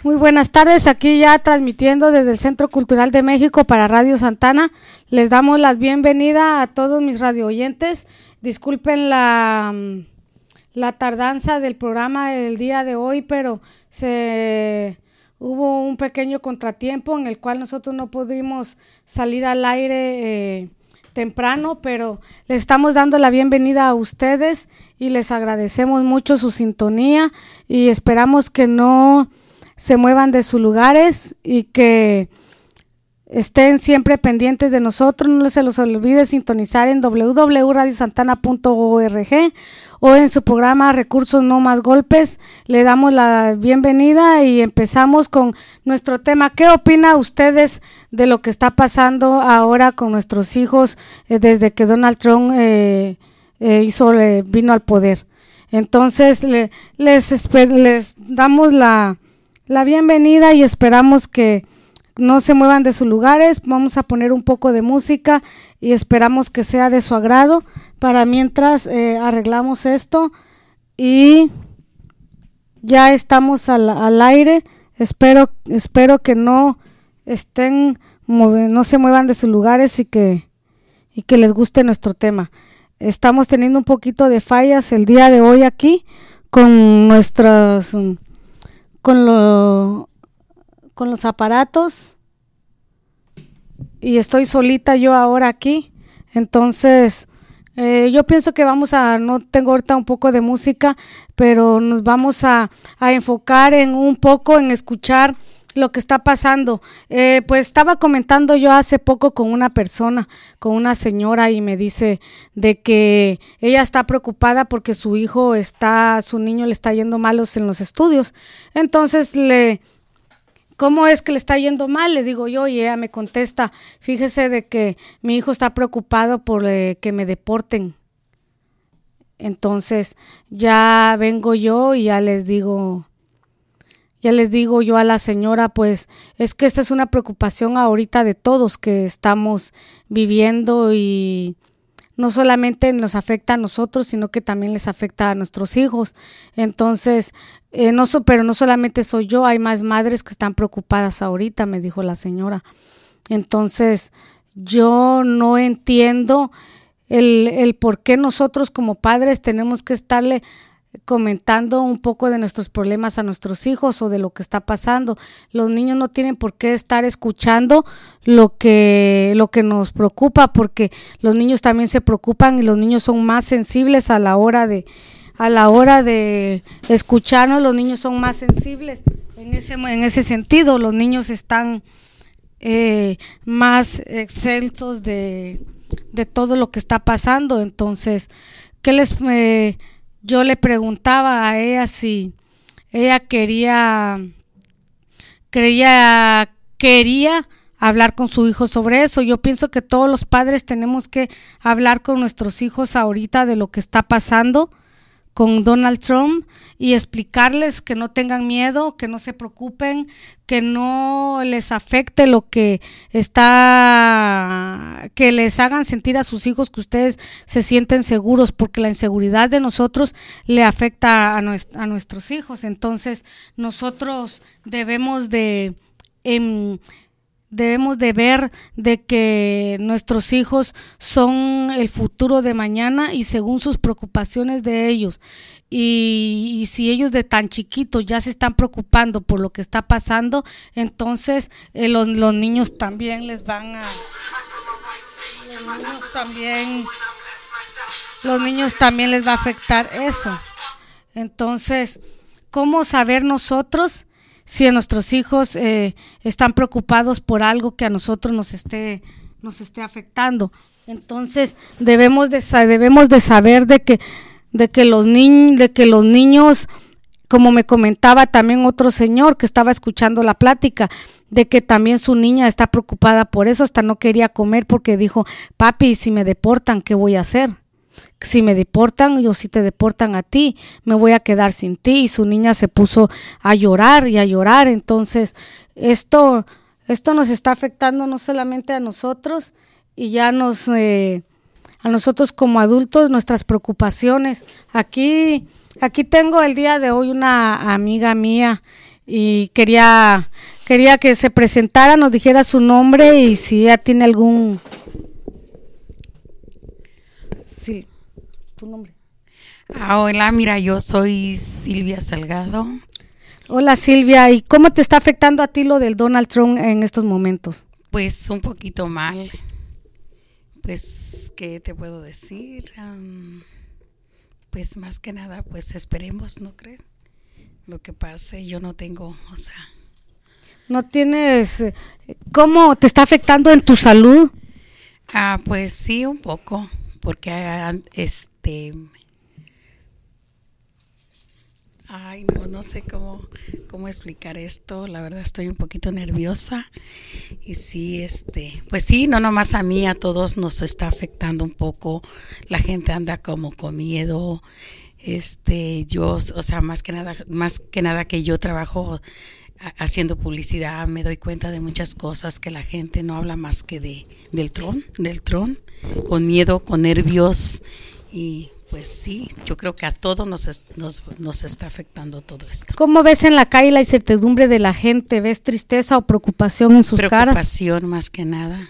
Muy buenas tardes, aquí ya transmitiendo desde el Centro Cultural de México para Radio Santana. Les damos la bienvenida a todos mis radio oyentes. Disculpen la tardanza del programa del día de hoy, pero hubo un pequeño contratiempo en el cual nosotros no pudimos salir al aire temprano, pero les estamos dando la bienvenida a ustedes y les agradecemos mucho su sintonía y esperamos que no se muevan de sus lugares y que estén siempre pendientes de nosotros. No se los olvide sintonizar en www.radiosantana.org o en su programa Recursos No Más Golpes. Le damos la bienvenida y empezamos con nuestro tema. ¿Qué opinan ustedes de lo que está pasando ahora con nuestros hijos desde que Donald Trump vino al poder? Entonces les damos la bienvenida y esperamos que no se muevan de sus lugares. Vamos a poner un poco de música y esperamos que sea de su agrado para mientras arreglamos esto y ya estamos al aire. Espero que no se muevan de sus lugares y que les guste nuestro tema. Estamos teniendo un poquito de fallas el día de hoy aquí con los aparatos y estoy solita yo ahora aquí, entonces yo pienso que no tengo ahorita un poco de música, pero nos vamos a enfocar un poco en escuchar lo que está pasando. Pues estaba comentando yo hace poco con una señora, y me dice de que ella está preocupada porque su niño le está yendo malos en los estudios. Entonces ¿cómo es que le está yendo mal? Le digo yo, y ella me contesta, fíjese de que mi hijo está preocupado por que me deporten. Entonces ya vengo yo y ya les digo yo a la señora, pues es que esta es una preocupación ahorita de todos que estamos viviendo y no solamente nos afecta a nosotros, sino que también les afecta a nuestros hijos. Entonces, pero no solamente soy yo, hay más madres que están preocupadas ahorita, me dijo la señora. Entonces, yo no entiendo el por qué nosotros como padres tenemos que estarle comentando un poco de nuestros problemas a nuestros hijos o de lo que está pasando. Los niños no tienen por qué estar escuchando lo que nos preocupa, porque los niños también se preocupan y los niños son más sensibles a la hora de escucharnos. Los niños son más sensibles en ese sentido. Los niños están más excelsos de todo lo que está pasando. Entonces, yo le preguntaba a ella si ella quería hablar con su hijo sobre eso. Yo pienso que todos los padres tenemos que hablar con nuestros hijos ahorita de lo que está pasando con Donald Trump y explicarles que no tengan miedo, que no se preocupen, que no les afecte que les hagan sentir a sus hijos que ustedes se sienten seguros, porque la inseguridad de nosotros le afecta a nuestros hijos. Entonces nosotros debemos de ver de que nuestros hijos son el futuro de mañana y según sus preocupaciones de ellos. Y si ellos de tan chiquitos ya se están preocupando por lo que está pasando, entonces los niños también les va a afectar eso. Entonces, ¿cómo saber nosotros si a nuestros hijos están preocupados por algo que a nosotros nos esté afectando? Entonces debemos de saber de que los niños, como me comentaba también otro señor que estaba escuchando la plática, de que también su niña está preocupada por eso, hasta no quería comer porque dijo, papi, si me deportan, ¿qué voy a hacer? Si me deportan o si te deportan a ti, me voy a quedar sin ti. Y su niña se puso a llorar. Entonces esto nos está afectando no solamente a nosotros, y ya a nosotros como adultos, nuestras preocupaciones. Aquí tengo el día de hoy una amiga mía y quería que se presentara, nos dijera su nombre y si ya tiene algún... Sí, tu nombre. Hola, mira, yo soy Silvia Salgado. Hola Silvia, ¿y cómo te está afectando a ti lo del Donald Trump en estos momentos? Pues un poquito mal. Pues, ¿qué te puedo decir? Pues más que nada, pues esperemos, ¿no crees? Lo que pase, yo no tengo, o sea... ¿No tienes... ¿Cómo te está afectando en tu salud? Pues sí, un poco, porque ay, no sé cómo explicar esto. La verdad estoy un poquito nerviosa. Y sí, pues sí, no nomás a mí, a todos nos está afectando un poco. La gente anda como con miedo. Yo, o sea, más que nada que yo trabajo haciendo publicidad, me doy cuenta de muchas cosas que la gente no habla más que del Trump, con miedo, con nervios. Y pues sí, yo creo que a todos nos está afectando todo esto. ¿Cómo ves en la calle la incertidumbre de la gente? ¿Ves tristeza o preocupación en sus caras? Preocupación más que nada.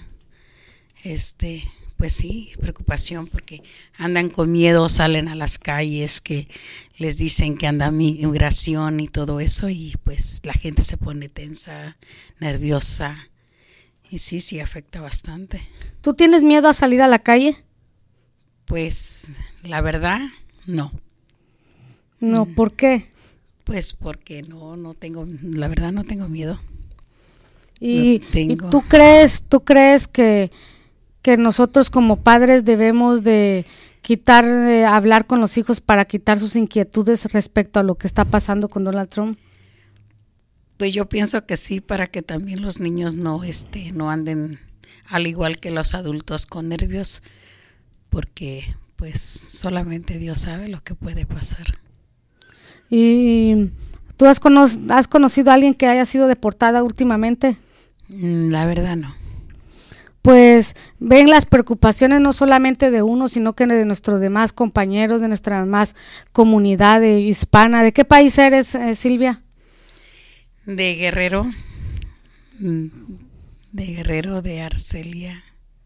Pues sí, preocupación porque andan con miedo, salen a las calles que les dicen que anda migración y todo eso, y pues la gente se pone tensa, nerviosa, y sí afecta bastante. ¿Tú tienes miedo a salir a la calle? Pues la verdad, no. No, ¿por qué? Pues porque no tengo, la verdad no tengo miedo. ¿Y tú crees que nosotros como padres debemos de hablar con los hijos para quitar sus inquietudes respecto a lo que está pasando con Donald Trump? Pues yo pienso que sí, para que también los niños no anden al igual que los adultos con nervios, porque pues solamente Dios sabe lo que puede pasar. ¿Y tú has conocido a alguien que haya sido deportada últimamente? La verdad no. Pues ven las preocupaciones no solamente de uno, sino que de nuestros demás compañeros, de nuestra más comunidad hispana. ¿De qué país eres, Silvia? De Guerrero, de Arcelia.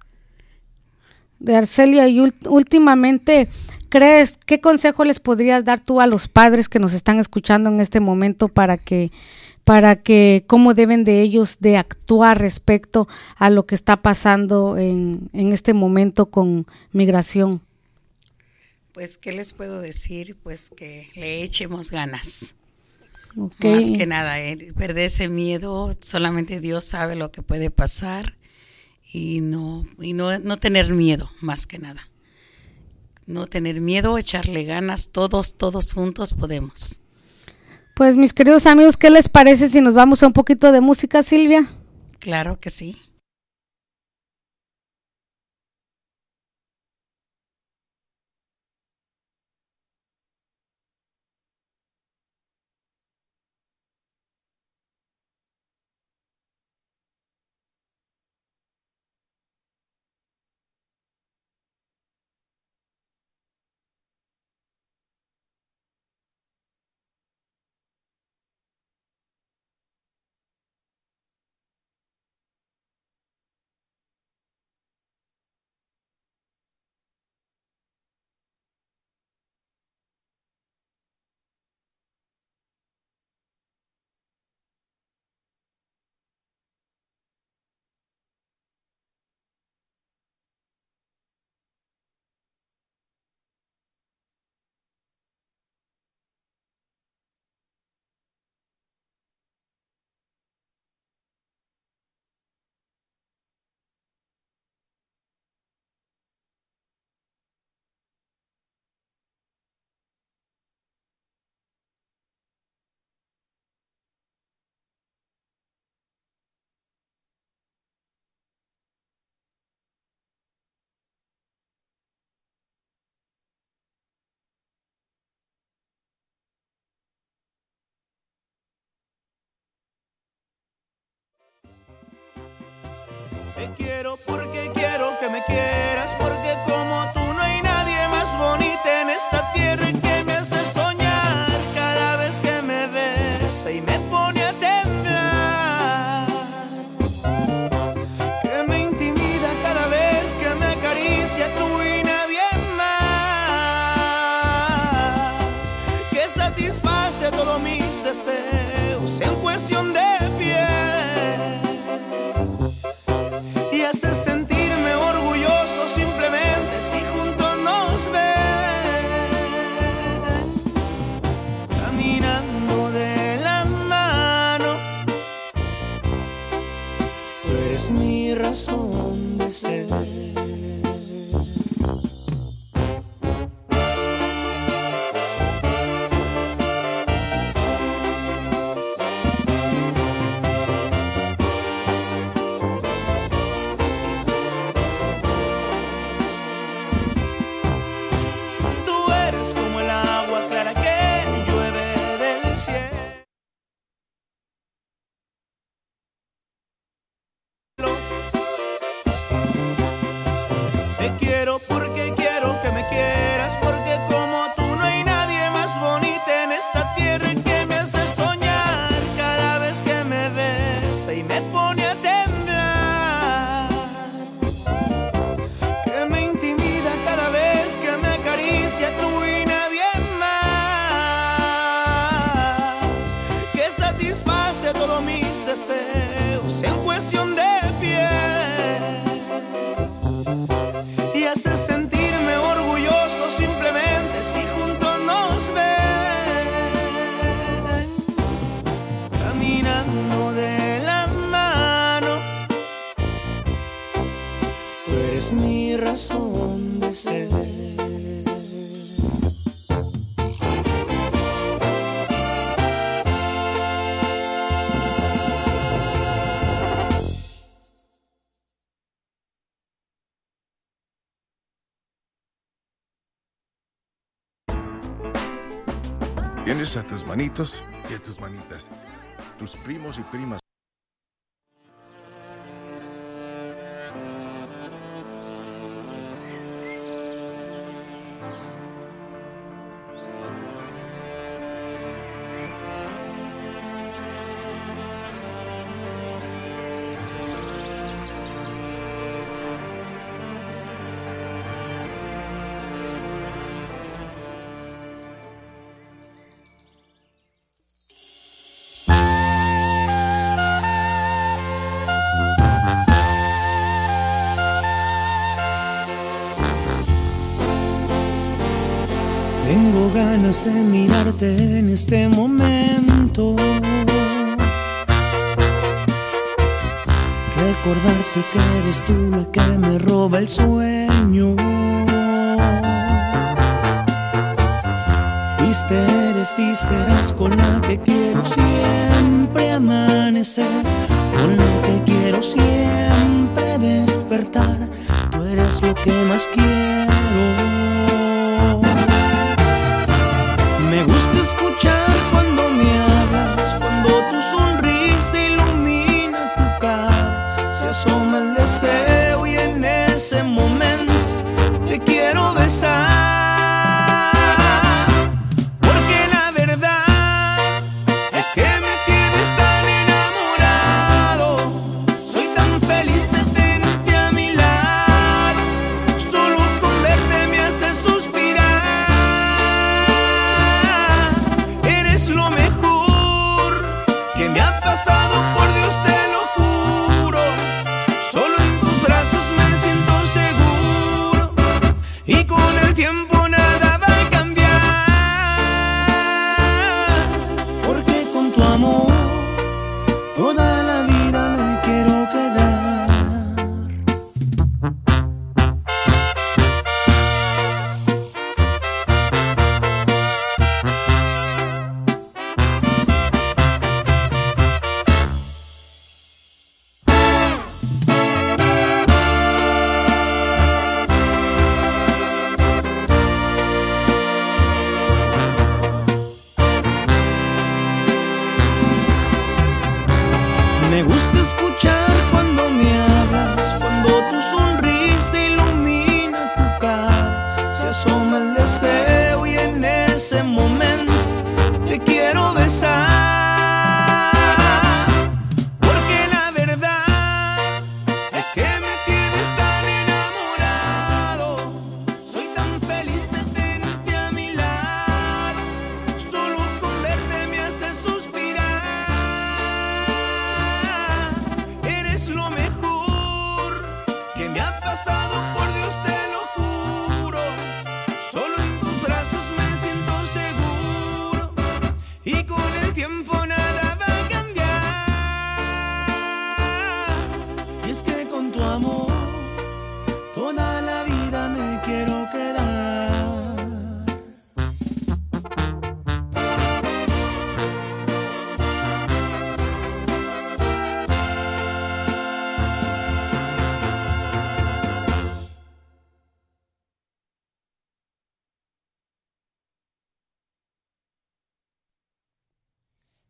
De Arcelia, y últimamente, ¿qué consejo les podrías dar tú a los padres que nos están escuchando en este momento para que cómo deben de ellos de actuar respecto a lo que está pasando en este momento con migración? Pues, ¿qué les puedo decir? Pues que le echemos ganas. Okay. Más que nada, perder ese miedo, solamente Dios sabe lo que puede pasar, y no tener miedo, más que nada. No tener miedo, echarle ganas, todos juntos podemos. Pues mis queridos amigos, ¿qué les parece si nos vamos a un poquito de música, Silvia? Claro que sí. Te quiero porque quiero que me quieras, porque como tú no hay nadie más bonita en esta tierra, y que me hace soñar cada vez que me ves y me pone satisface todos mis deseos en cuestión de piel y hace sentirme orgulloso simplemente si juntos nos ven caminando de la mano. Tú eres mi razón de ser. Te quiero porque quiero que me quieras, porque como tú no hay nadie más bonita en esta tierra y que me hace soñar cada vez que me besa y me pone a temblar, que me intimida cada vez que me acaricia tú y nadie más, que satisface todos mis deseos en cuestión de piel y hace sentirme orgulloso simplemente si juntos nos ven caminando de la mano. Tú eres mi razón de ser. Tienes a tus manitos y a tus manitas, tus primos y primas. Tengo ganas de mirarte en este momento, recordarte que eres tú la que me roba el sueño. Fuiste, eres y serás con la que quiero siempre amanecer, con la que quiero siempre despertar. Tú eres lo que más quiero. Me gusta escuchar cuando me hablas, cuando tu sonrisa ilumina tu cara, se asoma el deseo y en ese momento te quiero besar. Porque la verdad es que me tienes tan enamorado, soy tan feliz de tenerte a mi lado, solo con verte me hace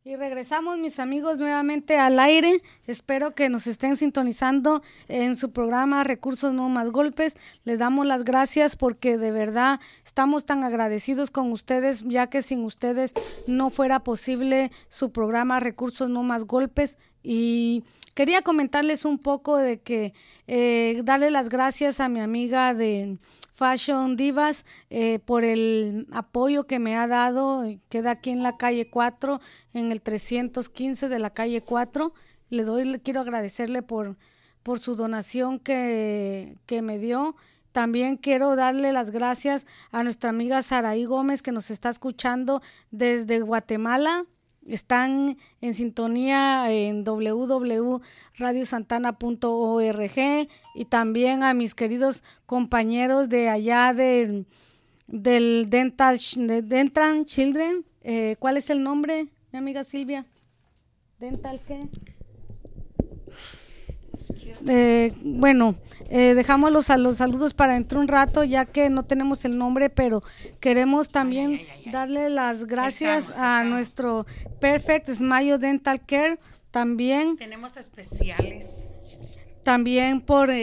Y regresamos, mis amigos, nuevamente al aire. Espero que nos estén sintonizando en su programa Recursos No Más Golpes. Les damos las gracias porque de verdad estamos tan agradecidos con ustedes, ya que sin ustedes no fuera posible su programa Recursos No Más Golpes. Y quería comentarles un poco de que darle las gracias a mi amiga de Fashion Divas por el apoyo que me ha dado. Queda aquí en la calle 4, en el 315 de la calle 4. Quiero agradecerle por su donación que me dio. También quiero darle las gracias a nuestra amiga Saraí Gómez, que nos está escuchando desde Guatemala. Están en sintonía en www.radiosantana.org, y también a mis queridos compañeros de allá del Dental Children. ¿Cuál es el nombre, mi amiga Silvia? ¿Dental qué? Dejamos los saludos para dentro un rato, ya que no tenemos el nombre, pero queremos también darle las gracias a nuestro Perfect Smile Dental Care. También tenemos especiales. También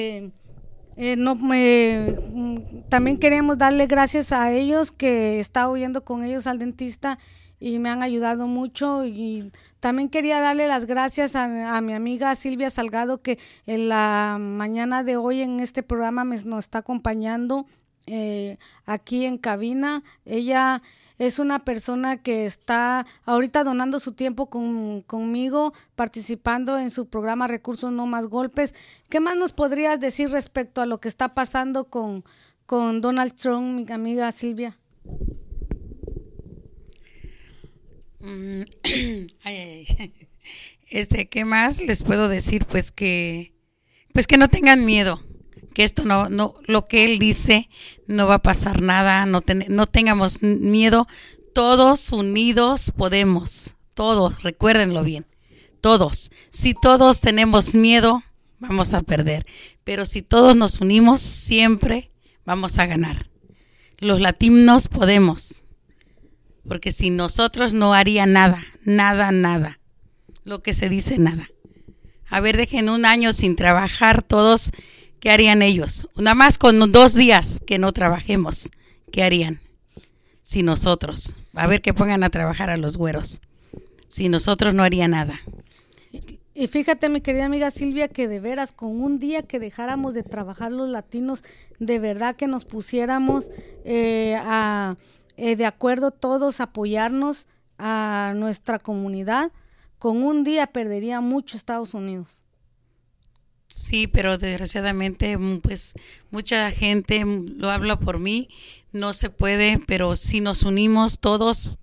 también queremos darle gracias a ellos, que he estado yendo con ellos al dentista y me han ayudado mucho. Y también quería darle las gracias a mi amiga Silvia Salgado, que en la mañana de hoy en este programa nos está acompañando aquí en cabina. Ella es una persona que está ahorita donando su tiempo conmigo, participando en su programa Recursos No Más Golpes. ¿Qué más nos podrías decir respecto a lo que está pasando con Donald Trump, mi amiga Silvia? ¿Qué más les puedo decir? Pues que no tengan miedo, que esto no, lo que él dice no va a pasar nada, no tengamos miedo, todos unidos podemos, todos, recuérdenlo bien, todos. Si todos tenemos miedo, vamos a perder, pero si todos nos unimos, siempre vamos a ganar. Los latinos podemos. Porque sin nosotros no haría nada. Lo que se dice, nada. A ver, dejen un año sin trabajar todos, ¿qué harían ellos? Nada más con 2 días que no trabajemos, ¿qué harían? Sin nosotros. A ver, que pongan a trabajar a los güeros. Sin nosotros no haría nada. Y fíjate, mi querida amiga Silvia, que de veras, con un día que dejáramos de trabajar los latinos, de verdad que nos pusiéramos de acuerdo todos, apoyarnos a nuestra comunidad, con un día perdería mucho Estados Unidos. Sí, pero desgraciadamente pues mucha gente, lo habla por mí, no se puede, pero si nos unimos todos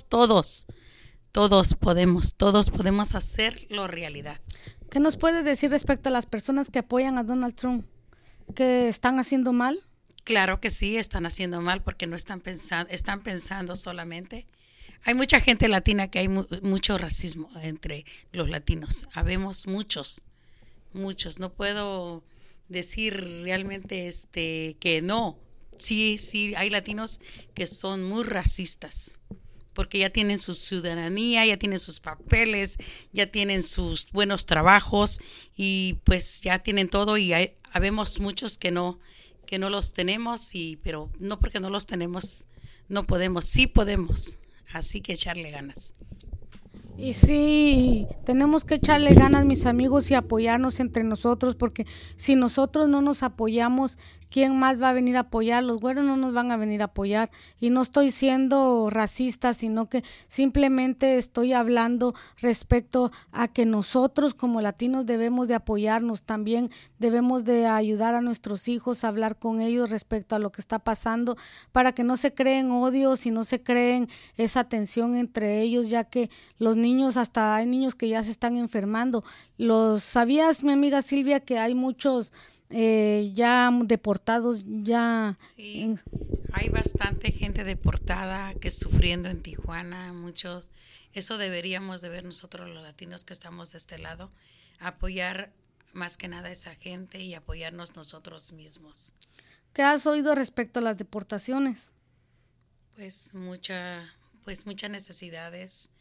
podemos hacerlo realidad. ¿Qué nos puede decir respecto a las personas que apoyan a Donald Trump? ¿Que están haciendo mal? Claro que sí, están haciendo mal porque no están pensando solamente. Hay mucha gente latina, que hay mucho racismo entre los latinos. Habemos muchos. No puedo decir realmente que no. Sí, hay latinos que son muy racistas, porque ya tienen su ciudadanía, ya tienen sus papeles, ya tienen sus buenos trabajos y pues ya tienen todo, y habemos muchos que no los tenemos, pero no porque no los tenemos no podemos, sí podemos, así que echarle ganas. Y sí, tenemos que echarle ganas, mis amigos, y apoyarnos entre nosotros, porque si nosotros no nos apoyamos, ¿quién más va a venir a apoyar? Los güeros no nos van a venir a apoyar. Y no estoy siendo racista, sino que simplemente estoy hablando respecto a que nosotros como latinos debemos de apoyarnos. También debemos de ayudar a nuestros hijos, a hablar con ellos respecto a lo que está pasando, para que no se creen odios y no se creen esa tensión entre ellos, ya que los niños, hasta hay niños que ya se están enfermando. ¿Sabías, mi amiga Silvia, que hay muchos ya deportados ya? Sí, hay bastante gente deportada que sufriendo en Tijuana, muchos. Eso deberíamos de ver nosotros los latinos que estamos de este lado, apoyar más que nada a esa gente y apoyarnos nosotros mismos. ¿Qué has oído respecto a las deportaciones? Pues muchas necesidades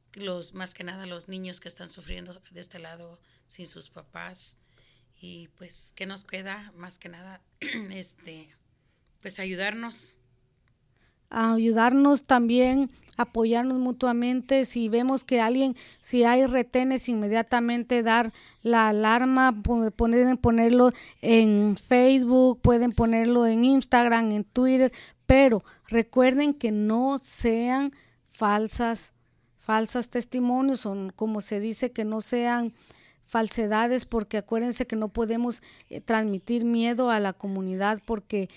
más que nada los niños que están sufriendo de este lado sin sus papás. Y pues, ¿qué nos queda? Más que nada, pues ayudarnos. A ayudarnos también, apoyarnos mutuamente. Si vemos que alguien, si hay retenes, inmediatamente dar la alarma, pueden ponerlo en Facebook, pueden ponerlo en Instagram, en Twitter, pero recuerden que no sean falsas testimonios, o como se dice, que no sean falsedades, porque acuérdense que no podemos transmitir miedo a la comunidad, porque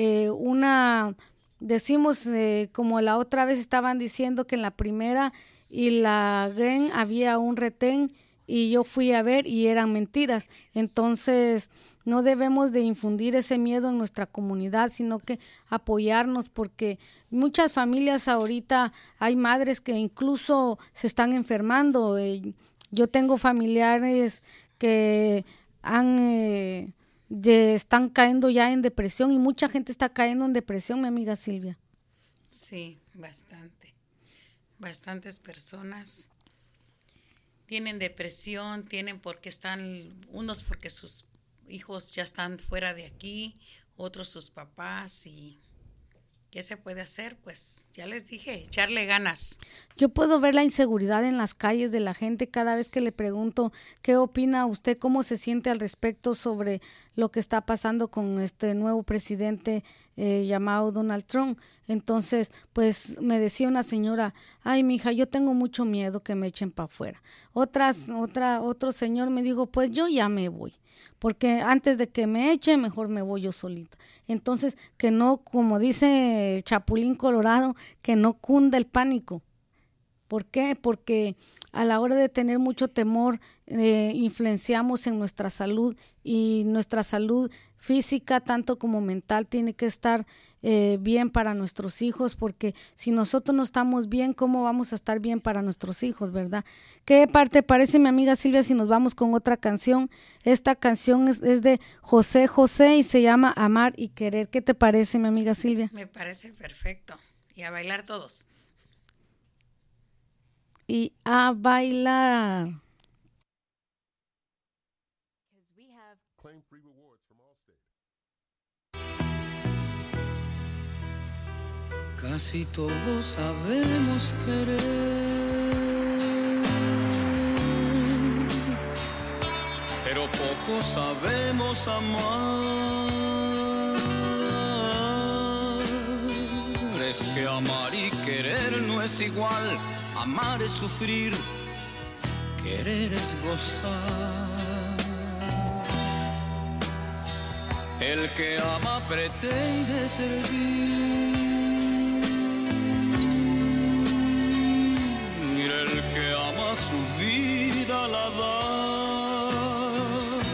decimos, como la otra vez estaban diciendo que en la primera y la Gren había un retén y yo fui a ver y eran mentiras. Entonces no debemos de infundir ese miedo en nuestra comunidad, sino que apoyarnos, porque muchas familias ahorita hay madres que incluso se están enfermando. Yo tengo familiares que están cayendo ya en depresión, y mucha gente está cayendo en depresión, mi amiga Silvia. Sí, bastantes personas tienen depresión, unos porque sus hijos ya están fuera de aquí, otros sus papás. Y ¿qué se puede hacer? Pues ya les dije, echarle ganas. Yo puedo ver la inseguridad en las calles de la gente cada vez que le pregunto qué opina usted, cómo se siente al respecto sobre lo que está pasando con este nuevo presidente llamado Donald Trump. Entonces, pues me decía una señora, ay, mija, yo tengo mucho miedo que me echen para afuera. Otro señor me dijo, pues yo ya me voy, porque antes de que me echen, mejor me voy yo solita. Entonces, que no, como dice el Chapulín Colorado, que no cunda el pánico. ¿Por qué? Porque a la hora de tener mucho temor, influenciamos en nuestra salud, y nuestra salud física, tanto como mental, tiene que estar bien para nuestros hijos, porque si nosotros no estamos bien, ¿cómo vamos a estar bien para nuestros hijos, verdad? ¿Qué parte parece, mi amiga Silvia, si nos vamos con otra canción? Esta canción es de José José y se llama Amar y Querer. ¿Qué te parece, mi amiga Silvia? Me parece perfecto. Y a bailar todos. Y a bailar. Claim free rewards from Allstate. Casi todos sabemos querer, pero pocos sabemos amar. Es que amar y querer no es igual. Amar es sufrir, querer es gozar. El que ama pretende servir, el que ama su vida la da,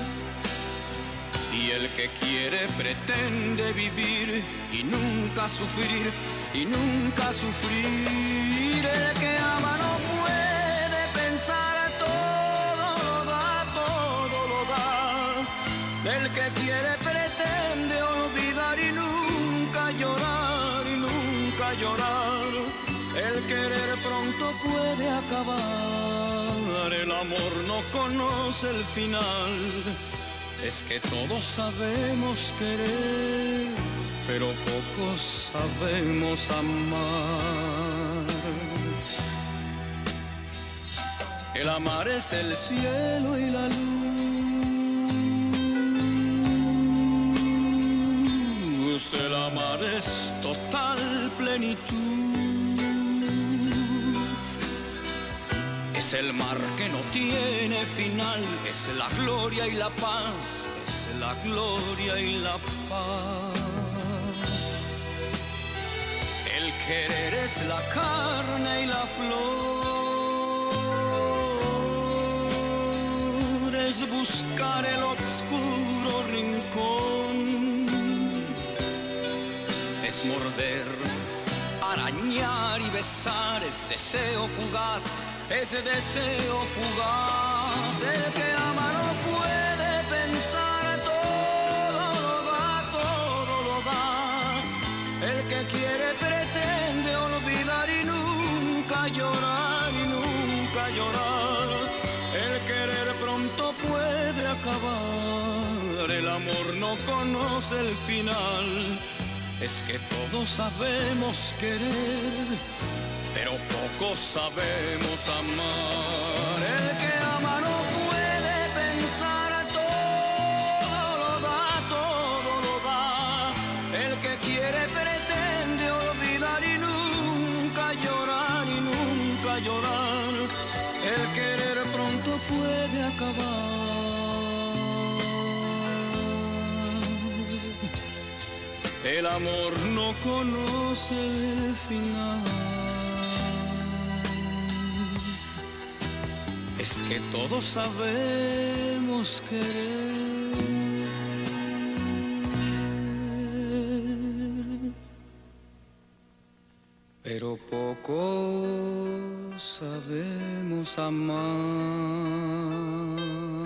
y el que quiere pretende vivir y nunca sufrir, y nunca sufrir. El que ama no puede pensar, todo lo da, todo lo da. El que quiere pretende olvidar y nunca llorar, y nunca llorar. El querer pronto puede acabar, el amor no conoce el final. Es que todos sabemos querer, pero pocos sabemos amar. El amar es el cielo y la luz. El amar es total plenitud. Es el mar que no tiene final. Es la gloria y la paz. Es la gloria y la paz. El querer es la carne y la flor, es buscar el oscuro rincón, es morder, arañar y besar, es deseo fugaz, es deseo fugaz. El que ama no puede pensar, todo lo da, todo lo da. El que quiere pretende olvidar y nunca llorar, y nunca conoce el final. Es que todos sabemos querer, pero pocos sabemos amar. El que ama no puede pensar, todo lo da, todo lo da. El que quiere pretende olvidar y nunca llorar, y nunca llorar. El querer pronto puede acabar. El amor no conoce el final. Es que todos sabemos querer, pero poco sabemos amar.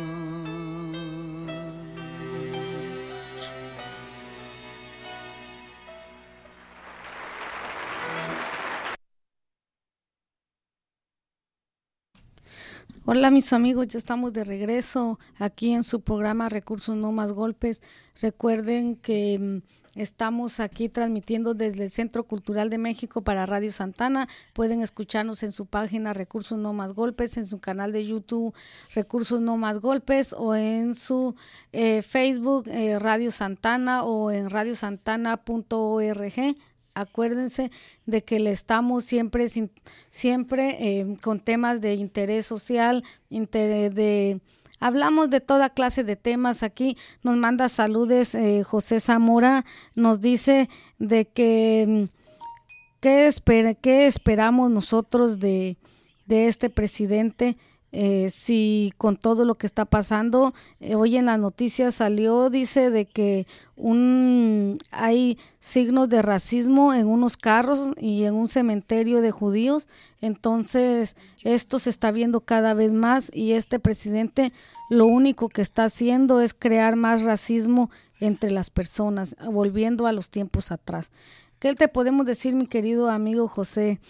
Hola mis amigos, ya estamos de regreso aquí en su programa Recursos No Más Golpes. Recuerden que estamos aquí transmitiendo desde el Centro Cultural de México para Radio Santana. Pueden escucharnos en su página Recursos No Más Golpes, en su canal de YouTube Recursos No Más Golpes, o en su Facebook Radio Santana, o en radiosantana.org. Acuérdense de que le estamos siempre con temas de interés social, hablamos de toda clase de temas. Aquí nos manda saludes José Zamora, nos dice de que qué esperamos nosotros de este presidente. Si con todo lo que está pasando, hoy en las noticias salió, dice de que hay signos de racismo en unos carros y en un cementerio de judíos. Entonces esto se está viendo cada vez más, y este presidente lo único que está haciendo es crear más racismo entre las personas, volviendo a los tiempos atrás. ¿Qué te podemos decir, mi querido amigo José?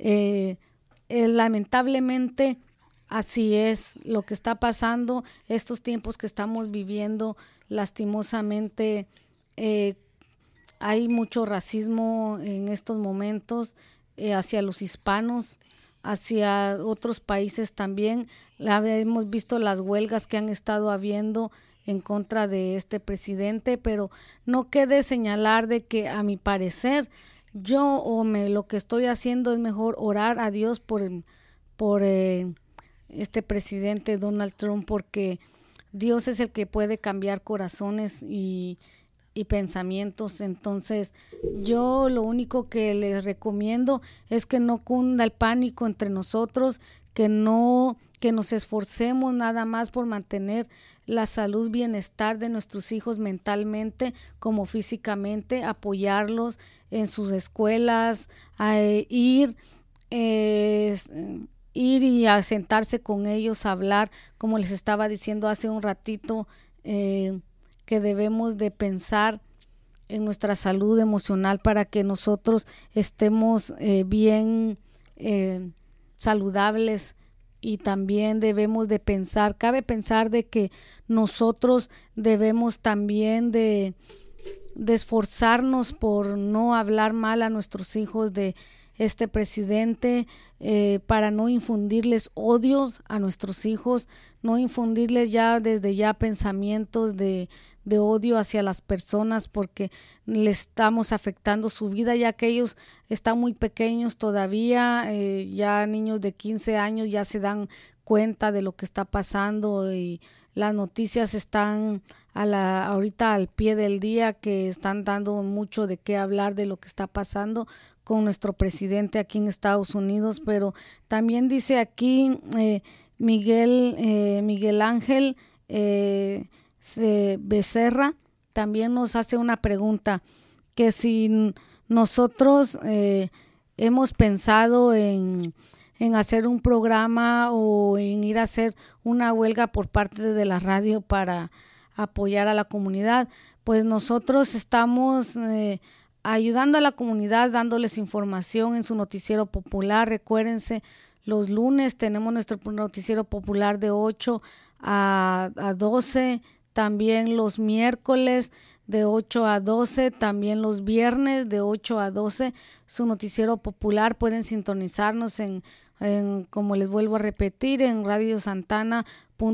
Lamentablemente así es lo que está pasando, estos tiempos que estamos viviendo. Lastimosamente hay mucho racismo en estos momentos hacia los hispanos, hacia otros países también. Hemos visto las huelgas que han estado habiendo en contra de este presidente, pero no quede señalar de que, a mi parecer, lo que estoy haciendo es mejor orar a Dios por este presidente Donald Trump, porque Dios es el que puede cambiar corazones y pensamientos. Entonces yo lo único que les recomiendo es que no cunda el pánico entre nosotros, que nos esforcemos nada más por mantener la salud, bienestar de nuestros hijos mentalmente como físicamente, apoyarlos en sus escuelas, ir y a sentarse con ellos, a hablar, como les estaba diciendo hace un ratito, que debemos de pensar en nuestra salud emocional para que nosotros estemos bien saludables. Y también debemos de cabe pensar de que nosotros debemos también de esforzarnos por no hablar mal a nuestros hijos de este presidente, para no infundirles odios a nuestros hijos, no infundirles desde ya pensamientos de odio hacia las personas, porque le estamos afectando su vida, ya que ellos están muy pequeños todavía, ya niños de 15 años ya se dan cuenta de lo que está pasando, y las noticias están ahorita al pie del día, que están dando mucho de qué hablar de lo que está pasando con nuestro presidente aquí en Estados Unidos. Pero también dice aquí Miguel Ángel Becerra, también nos hace una pregunta, que si nosotros hemos pensado en hacer un programa o en ir a hacer una huelga por parte de la radio para apoyar a la comunidad. Pues nosotros estamos ayudando a la comunidad, dándoles información en su noticiero popular. Recuérdense, los lunes tenemos nuestro noticiero popular de 8 a 12, también los miércoles de 8 a 12, también los viernes de 8 a 12, su noticiero popular. Pueden sintonizarnos en como les vuelvo a repetir, en radiosantana.org.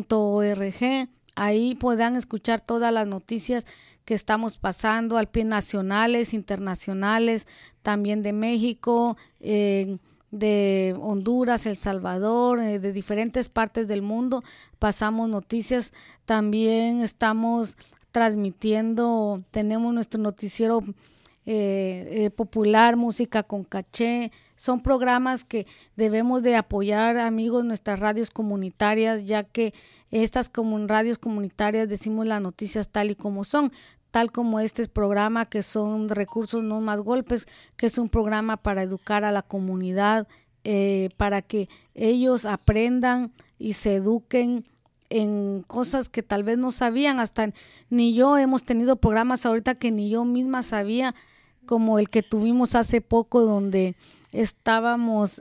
Ahí podrán escuchar todas las noticias que estamos pasando al pie, nacionales, internacionales, también de México, de Honduras, El Salvador, de diferentes partes del mundo. Pasamos noticias. También estamos transmitiendo, tenemos nuestro noticiero popular, música con caché. Son programas que debemos de apoyar, amigos, nuestras radios comunitarias, ya que estas radios comunitarias decimos las noticias tal y como son, tal como este programa que son Recursos No Más Golpes, que es un programa para educar a la comunidad, para que ellos aprendan y se eduquen en cosas que tal vez no sabían. Hasta ni yo hemos tenido programas ahorita que ni yo misma sabía, como el que tuvimos hace poco, donde estábamos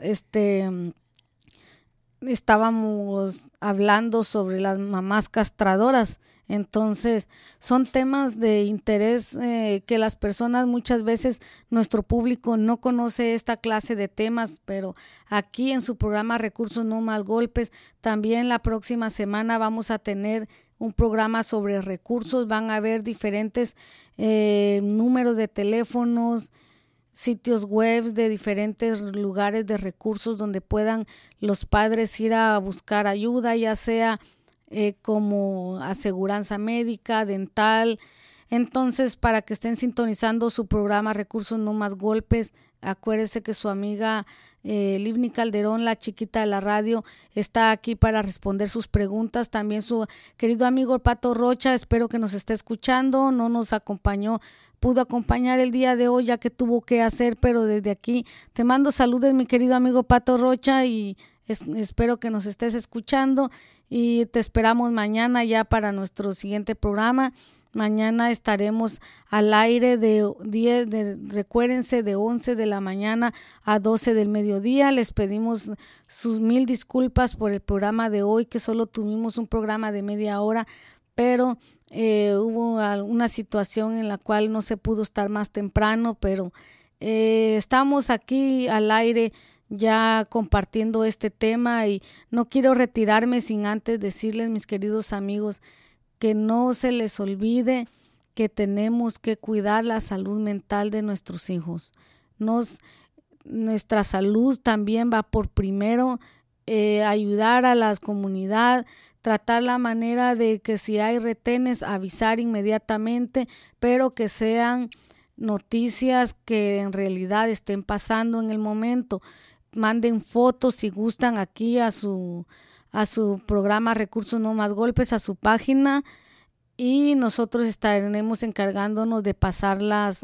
hablando sobre las mamás castradoras. Entonces son temas de interés que las personas, muchas veces nuestro público no conoce esta clase de temas, pero aquí en su programa Recursos No Más Golpes, también la próxima semana vamos a tener un programa sobre recursos. Van a haber diferentes números de teléfonos, sitios web de diferentes lugares de recursos donde puedan los padres ir a buscar ayuda, ya sea como aseguranza médica, dental. Entonces, para que estén sintonizando su programa Recursos No Más Golpes, acuérdese que su amiga Livni Calderón, la chiquita de la radio, está aquí para responder sus preguntas. También su querido amigo el Pato Rocha, espero que nos esté escuchando. No nos pudo acompañar el día de hoy ya que tuvo que hacer, pero desde aquí te mando saludos, mi querido amigo Pato Rocha, y espero que nos estés escuchando, y te esperamos mañana ya para nuestro siguiente programa. Mañana estaremos al aire recuérdense, de 11 de la mañana a 12 del mediodía. Les pedimos sus mil disculpas por el programa de hoy, que solo tuvimos un programa de media hora, pero hubo una situación en la cual no se pudo estar más temprano, pero estamos aquí al aire ya compartiendo este tema, y no quiero retirarme sin antes decirles, mis queridos amigos, que no se les olvide que tenemos que cuidar la salud mental de nuestros hijos. Nuestra salud también va por primero, ayudar a la comunidad, tratar la manera de que si hay retenes, avisar inmediatamente, pero que sean noticias que en realidad estén pasando en el momento. Manden fotos si gustan aquí a su programa Recursos No Más Golpes, a su página, y nosotros estaremos encargándonos de pasarlas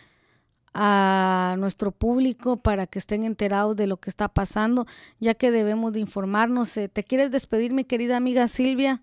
a nuestro público para que estén enterados de lo que está pasando, ya que debemos de informarnos. ¿Te quieres despedir, mi querida amiga Silvia?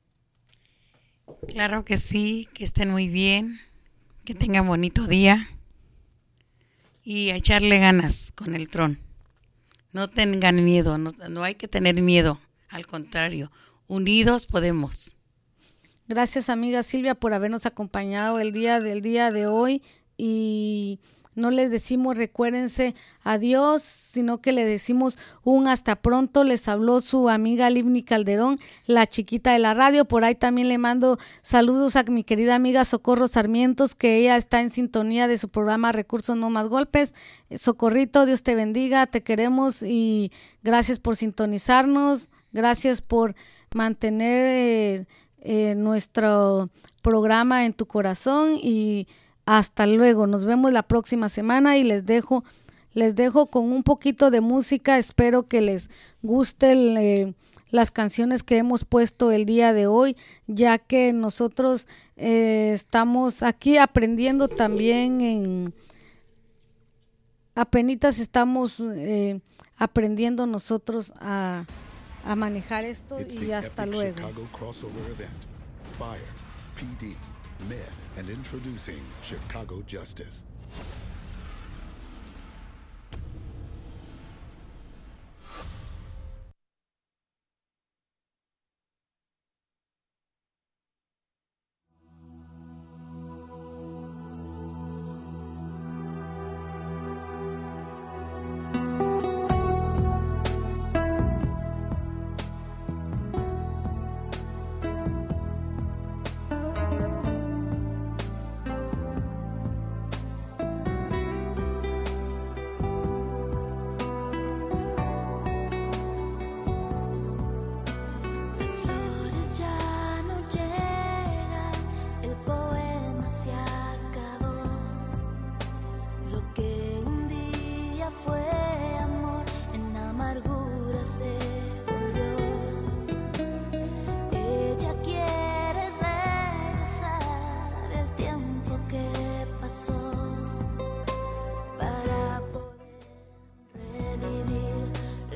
Claro que sí, que estén muy bien, que tengan bonito día y a echarle ganas con el Tron. No tengan miedo, no hay que tener miedo, al contrario, unidos podemos. Gracias, amiga Silvia, por habernos acompañado el día de hoy, y no les decimos recuérdense adiós, sino que le decimos un hasta pronto. Les habló su amiga Livni Calderón, la chiquita de la radio. Por ahí también le mando saludos a mi querida amiga Socorro Sarmientos, que ella está en sintonía de su programa Recursos No Más Golpes. Socorrito, Dios te bendiga, te queremos y gracias por sintonizarnos, gracias por mantener nuestro programa en tu corazón, y hasta luego. Nos vemos la próxima semana, y les dejo con un poquito de música. Espero que les gusten las canciones que hemos puesto el día de hoy, ya que nosotros estamos aquí aprendiendo también apenitas estamos aprendiendo nosotros a manejar esto, y hasta luego. Fire, PD, Men, and introducing Chicago Justice.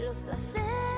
los placeres